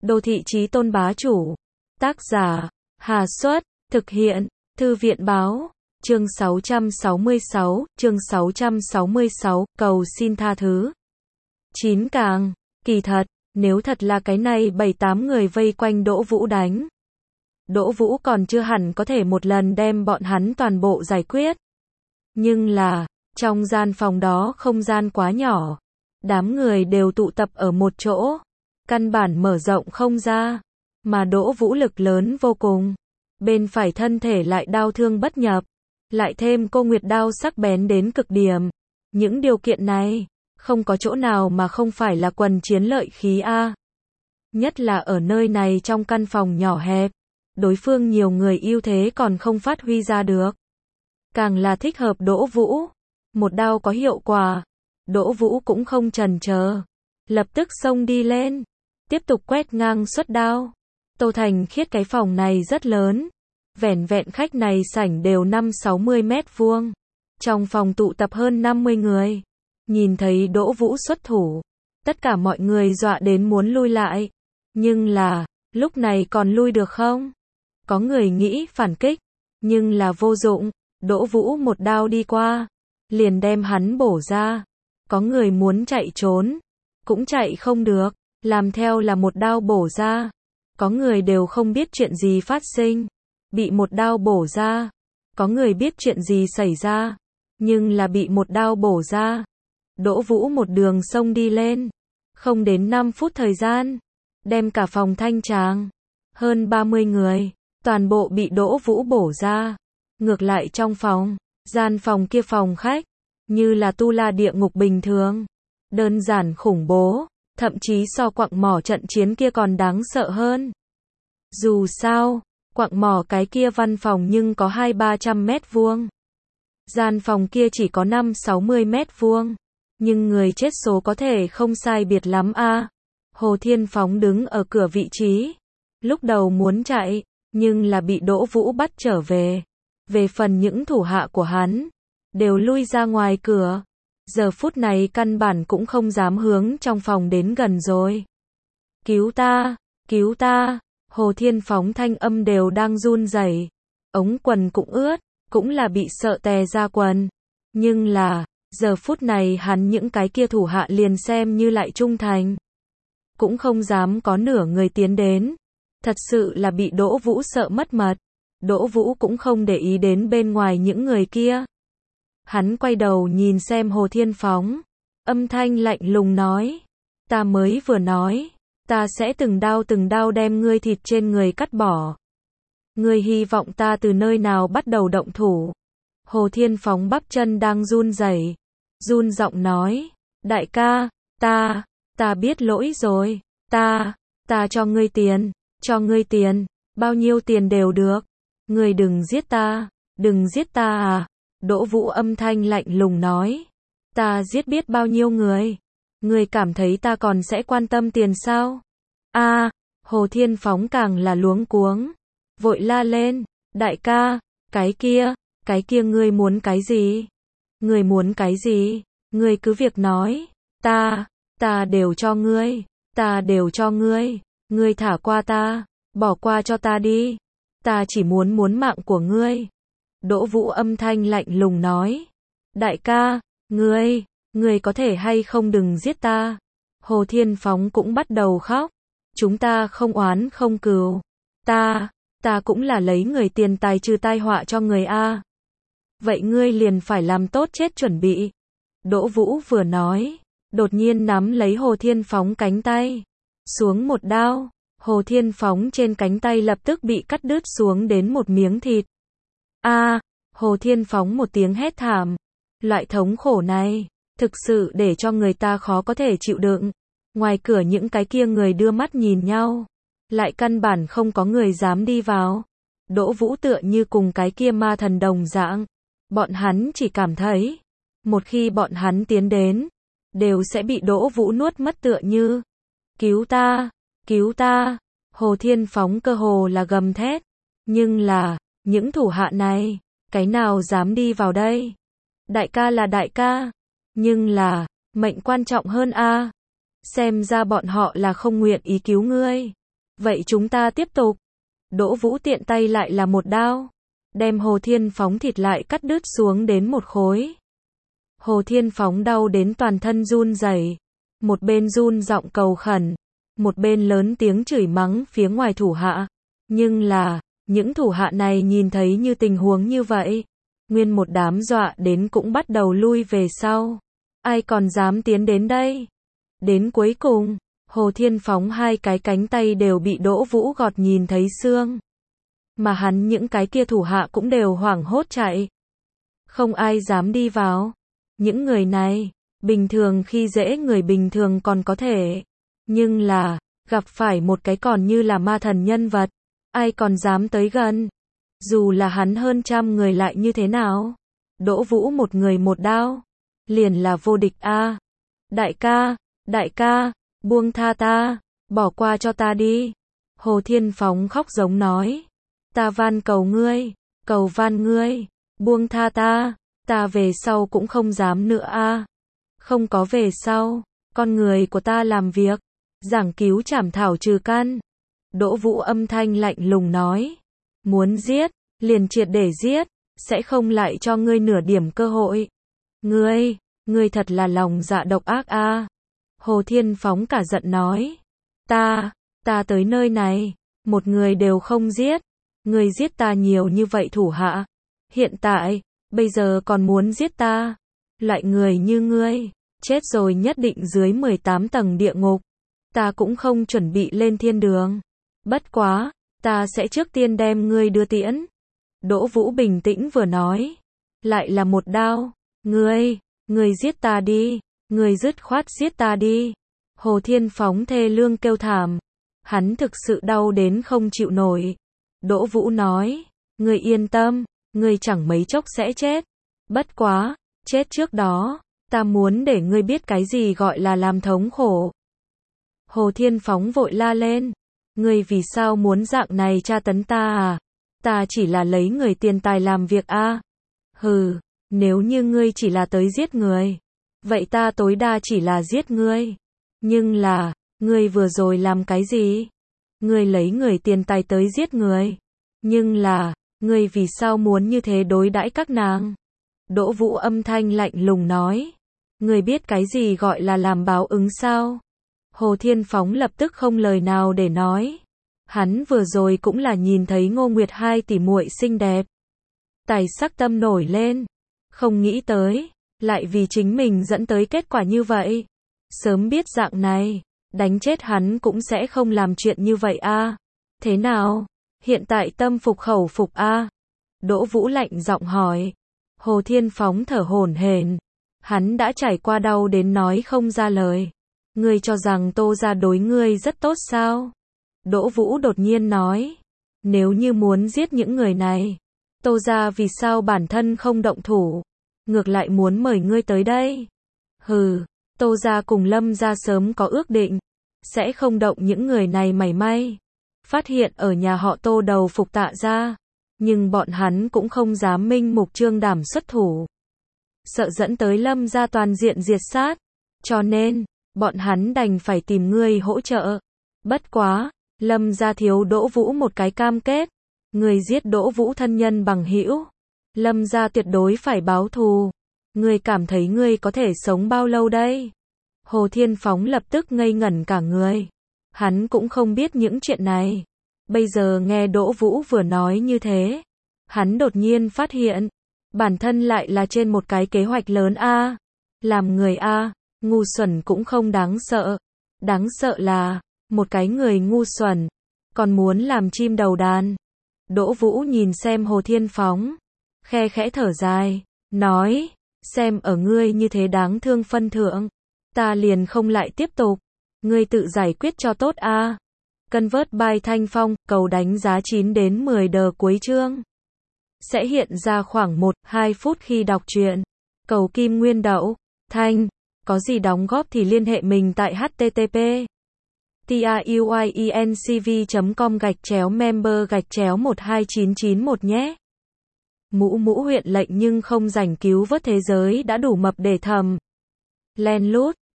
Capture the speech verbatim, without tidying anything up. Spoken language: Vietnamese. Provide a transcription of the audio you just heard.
Đô thị chí tôn bá chủ. Tác giả, Hà Xuất, thực hiện, Thư viện báo, chương sáu trăm sáu mươi sáu, chương sáu trăm sáu mươi sáu, cầu xin tha thứ. Chín càng, kỳ thật, nếu thật là cái này bảy tám người vây quanh Đỗ Vũ đánh. Đỗ Vũ còn chưa hẳn có thể một lần đem bọn hắn toàn bộ giải quyết. Nhưng là, trong gian phòng đó không gian quá nhỏ. Đám người đều tụ tập ở một chỗ. Căn bản mở rộng không ra. Mà Đỗ Vũ lực lớn vô cùng. Bên phải thân thể lại đao thương bất nhập. Lại thêm cô Nguyệt đao sắc bén đến cực điểm. Những điều kiện này, không có chỗ nào mà không phải là quần chiến lợi khí a. Nhất là ở nơi này trong căn phòng nhỏ hẹp. Đối phương nhiều người ưu thế còn không phát huy ra được. Càng là thích hợp Đỗ Vũ. Một đao có hiệu quả. Đỗ Vũ cũng không chần chờ. Lập tức xông đi lên. Tiếp tục quét ngang xuất đao. Tô Thành Khiết cái phòng này rất lớn. Vẻn vẹn khách này sảnh đều năm sáu mươi mét vuông. Trong phòng tụ tập hơn năm mươi người. Nhìn thấy Đỗ Vũ xuất thủ. Tất cả mọi người dọa đến muốn lui lại. Nhưng là, lúc này còn lui được không? Có người nghĩ phản kích. Nhưng là vô dụng. Đỗ Vũ một đao đi qua. Liền đem hắn bổ ra. Có người muốn chạy trốn. Cũng chạy không được. Làm theo là một đao bổ ra. Có người đều không biết chuyện gì phát sinh. Bị một đao bổ ra. Có người biết chuyện gì xảy ra. Nhưng là bị một đao bổ ra. Đỗ Vũ một đường sông đi lên. Không đến năm phút thời gian. Đem cả phòng thanh tràng. Hơn ba mươi người. Toàn bộ bị Đỗ Vũ bổ ra. Ngược lại trong phòng. Gian phòng kia phòng khách. Như là tu la địa ngục bình thường. Đơn giản khủng bố. Thậm chí so quặng mỏ trận chiến kia còn đáng sợ hơn. Dù sao, quặng mỏ cái kia văn phòng nhưng có hai ba trăm mét vuông. Gian phòng kia chỉ có năm sáu mươi mét vuông. Nhưng người chết số có thể không sai biệt lắm a. Hồ Thiên Phóng đứng ở cửa vị trí. Lúc đầu muốn chạy, nhưng là bị Đỗ Vũ bắt trở về. Về phần những thủ hạ của hắn, đều lui ra ngoài cửa. Giờ phút này căn bản cũng không dám hướng trong phòng đến gần rồi. Cứu ta, cứu ta. Hồ Thiên Phóng thanh âm đều đang run rẩy. Ống quần cũng ướt, cũng là bị sợ tè ra quần. Nhưng là, giờ phút này hắn những cái kia thủ hạ liền xem như lại trung thành. Cũng không dám có nửa người tiến đến. Thật sự là bị Đỗ Vũ sợ mất mật. Đỗ Vũ cũng không để ý đến bên ngoài những người kia. Hắn quay đầu nhìn xem Hồ Thiên Phóng. Âm thanh lạnh lùng nói. Ta mới vừa nói. Ta sẽ từng đao từng đao đem ngươi thịt trên người cắt bỏ. Ngươi hy vọng ta từ nơi nào bắt đầu động thủ. Hồ Thiên Phóng bắp chân đang run rẩy. Run giọng nói. Đại ca, ta, ta biết lỗi rồi. Ta, ta cho ngươi tiền. Cho ngươi tiền. Bao nhiêu tiền đều được. Ngươi đừng giết ta. Đừng giết ta à. Đỗ Vũ âm thanh lạnh lùng nói. Ta giết biết bao nhiêu người. Ngươi cảm thấy ta còn sẽ quan tâm tiền sao? A, à, Hồ Thiên Phóng càng là luống cuống. Vội la lên. Đại ca, cái kia, cái kia ngươi muốn cái gì? Ngươi muốn cái gì? Ngươi cứ việc nói. Ta, ta đều cho ngươi. Ta đều cho ngươi. Ngươi thả qua ta. Bỏ qua cho ta đi. Ta chỉ muốn muốn mạng của ngươi. Đỗ Vũ âm thanh lạnh lùng nói. Đại ca, ngươi, ngươi có thể hay không đừng giết ta. Hồ Thiên Phóng cũng bắt đầu khóc. Chúng ta không oán không cừu. Ta, ta cũng là lấy người tiền tài trừ tai họa cho người a. Vậy ngươi liền phải làm tốt chết chuẩn bị. Đỗ Vũ vừa nói, đột nhiên nắm lấy Hồ Thiên Phóng cánh tay. Xuống một đao. Hồ Thiên Phóng trên cánh tay lập tức bị cắt đứt xuống đến một miếng thịt. A, à, Hồ Thiên Phóng một tiếng hét thảm. Loại thống khổ này, thực sự để cho người ta khó có thể chịu đựng. Ngoài cửa những cái kia người đưa mắt nhìn nhau. Lại căn bản không có người dám đi vào. Đỗ Vũ tựa như cùng cái kia ma thần đồng dạng. Bọn hắn chỉ cảm thấy, một khi bọn hắn tiến đến, đều sẽ bị Đỗ Vũ nuốt mất tựa như. Cứu ta, cứu ta. Hồ Thiên Phóng cơ hồ là gầm thét. Nhưng là, những thủ hạ này, cái nào dám đi vào đây? Đại ca là đại ca. Nhưng là, mệnh quan trọng hơn a. Xem ra bọn họ là không nguyện ý cứu ngươi. Vậy chúng ta tiếp tục. Đỗ Vũ tiện tay lại là một đao. Đem Hồ Thiên Phóng thịt lại cắt đứt xuống đến một khối. Hồ Thiên Phóng đau đến toàn thân run rẩy. Một bên run giọng cầu khẩn. Một bên lớn tiếng chửi mắng phía ngoài thủ hạ. Nhưng là, những thủ hạ này nhìn thấy như tình huống như vậy. Nguyên một đám dọa đến cũng bắt đầu lui về sau. Ai còn dám tiến đến đây? Đến cuối cùng, Hồ Thiên Phóng hai cái cánh tay đều bị Đỗ Vũ gọt nhìn thấy xương. Mà hắn những cái kia thủ hạ cũng đều hoảng hốt chạy. Không ai dám đi vào. Những người này, bình thường khi dễ người bình thường còn có thể. Nhưng là, gặp phải một cái còn như là ma thần nhân vật. Ai còn dám tới gần. Dù là hắn hơn trăm người lại như thế nào. Đỗ Vũ một người một đao. Liền là vô địch a. Đại ca, đại ca, buông tha ta, bỏ qua cho ta đi. Hồ Thiên Phóng khóc giống nói. Ta van cầu ngươi, cầu van ngươi, buông tha ta, ta về sau cũng không dám nữa a. Không có về sau, con người của ta làm việc, giảng cứu trảm thảo trừ căn. Đỗ Vũ âm thanh lạnh lùng nói. Muốn giết, liền triệt để giết, sẽ không lại cho ngươi nửa điểm cơ hội. Ngươi, ngươi thật là lòng dạ độc ác a. Hồ Thiên Phóng cả giận nói. Ta, ta tới nơi này, một người đều không giết. Ngươi giết ta nhiều như vậy thủ hạ. Hiện tại, bây giờ còn muốn giết ta. Loại người như ngươi, chết rồi nhất định dưới mười tám tầng địa ngục. Ta cũng không chuẩn bị lên thiên đường. Bất quá, ta sẽ trước tiên đem ngươi đưa tiễn. Đỗ Vũ bình tĩnh vừa nói. Lại là một đao. Ngươi, ngươi giết ta đi. Ngươi dứt khoát giết ta đi. Hồ Thiên Phóng thê lương kêu thảm. Hắn thực sự đau đến không chịu nổi. Đỗ Vũ nói. Ngươi yên tâm, ngươi chẳng mấy chốc sẽ chết. Bất quá, chết trước đó, ta muốn để ngươi biết cái gì gọi là làm thống khổ. Hồ Thiên Phóng vội la lên. Ngươi vì sao muốn dạng này tra tấn ta à? Ta chỉ là lấy người tiền tài làm việc a. À? Hừ, nếu như ngươi chỉ là tới giết người, vậy ta tối đa chỉ là giết ngươi. Nhưng là, ngươi vừa rồi làm cái gì? Ngươi lấy người tiền tài tới giết người. Nhưng là, ngươi vì sao muốn như thế đối đãi các nàng? Đỗ Vũ âm thanh lạnh lùng nói. Ngươi biết cái gì gọi là làm báo ứng sao? Hồ Thiên Phóng lập tức không lời nào để nói. Hắn vừa rồi cũng là nhìn thấy Ngô Nguyệt hai tỷ muội xinh đẹp. Tài sắc tâm nổi lên. Không nghĩ tới, lại vì chính mình dẫn tới kết quả như vậy. Sớm biết dạng này, đánh chết hắn cũng sẽ không làm chuyện như vậy a. À. Thế nào? Hiện tại tâm phục khẩu phục a. À? Đỗ Vũ lạnh giọng hỏi. Hồ Thiên Phóng thở hổn hển. Hắn đã trải qua đau đến nói không ra lời. Ngươi cho rằng Tô gia đối ngươi rất tốt sao? Đỗ Vũ đột nhiên nói. Nếu như muốn giết những người này, Tô gia vì sao bản thân không động thủ? Ngược lại muốn mời ngươi tới đây? Hừ, Tô gia cùng Lâm gia sớm có ước định, sẽ không động những người này mảy may. Phát hiện ở nhà họ Tô đầu phục Tạ gia, nhưng bọn hắn cũng không dám minh mục trương đảm xuất thủ. Sợ dẫn tới Lâm gia toàn diện diệt sát, cho nên, bọn hắn đành phải tìm ngươi hỗ trợ. Bất quá, Lâm gia thiếu Đỗ Vũ một cái cam kết. Ngươi giết Đỗ Vũ thân nhân bằng hữu, Lâm gia tuyệt đối phải báo thù. Ngươi cảm thấy ngươi có thể sống bao lâu đây? Hồ Thiên Phóng lập tức ngây ngẩn cả người. Hắn cũng không biết những chuyện này. Bây giờ nghe Đỗ Vũ vừa nói như thế, hắn đột nhiên phát hiện, bản thân lại là trên một cái kế hoạch lớn a. Làm người a, ngu xuẩn cũng không đáng sợ. Đáng sợ là, một cái người ngu xuẩn, còn muốn làm chim đầu đàn. Đỗ Vũ nhìn xem Hồ Thiên Phóng, khe khẽ thở dài, nói, xem ở ngươi như thế đáng thương phân thượng, ta liền không lại tiếp tục, ngươi tự giải quyết cho tốt a. À. Convert by Thanh Phong, cầu đánh giá chín đến mười đờ cuối chương. Sẽ hiện ra khoảng một đến hai phút khi đọc truyện. Cầu Kim Nguyên Đậu, Thanh, có gì đóng góp thì liên hệ mình tại http truyencv chấm com gạch chéo member gạch chéo một hai chín chín một nhé. Mũ mũ huyện lệnh nhưng không rảnh cứu vớt thế giới đã đủ mập để thầm. Len lút.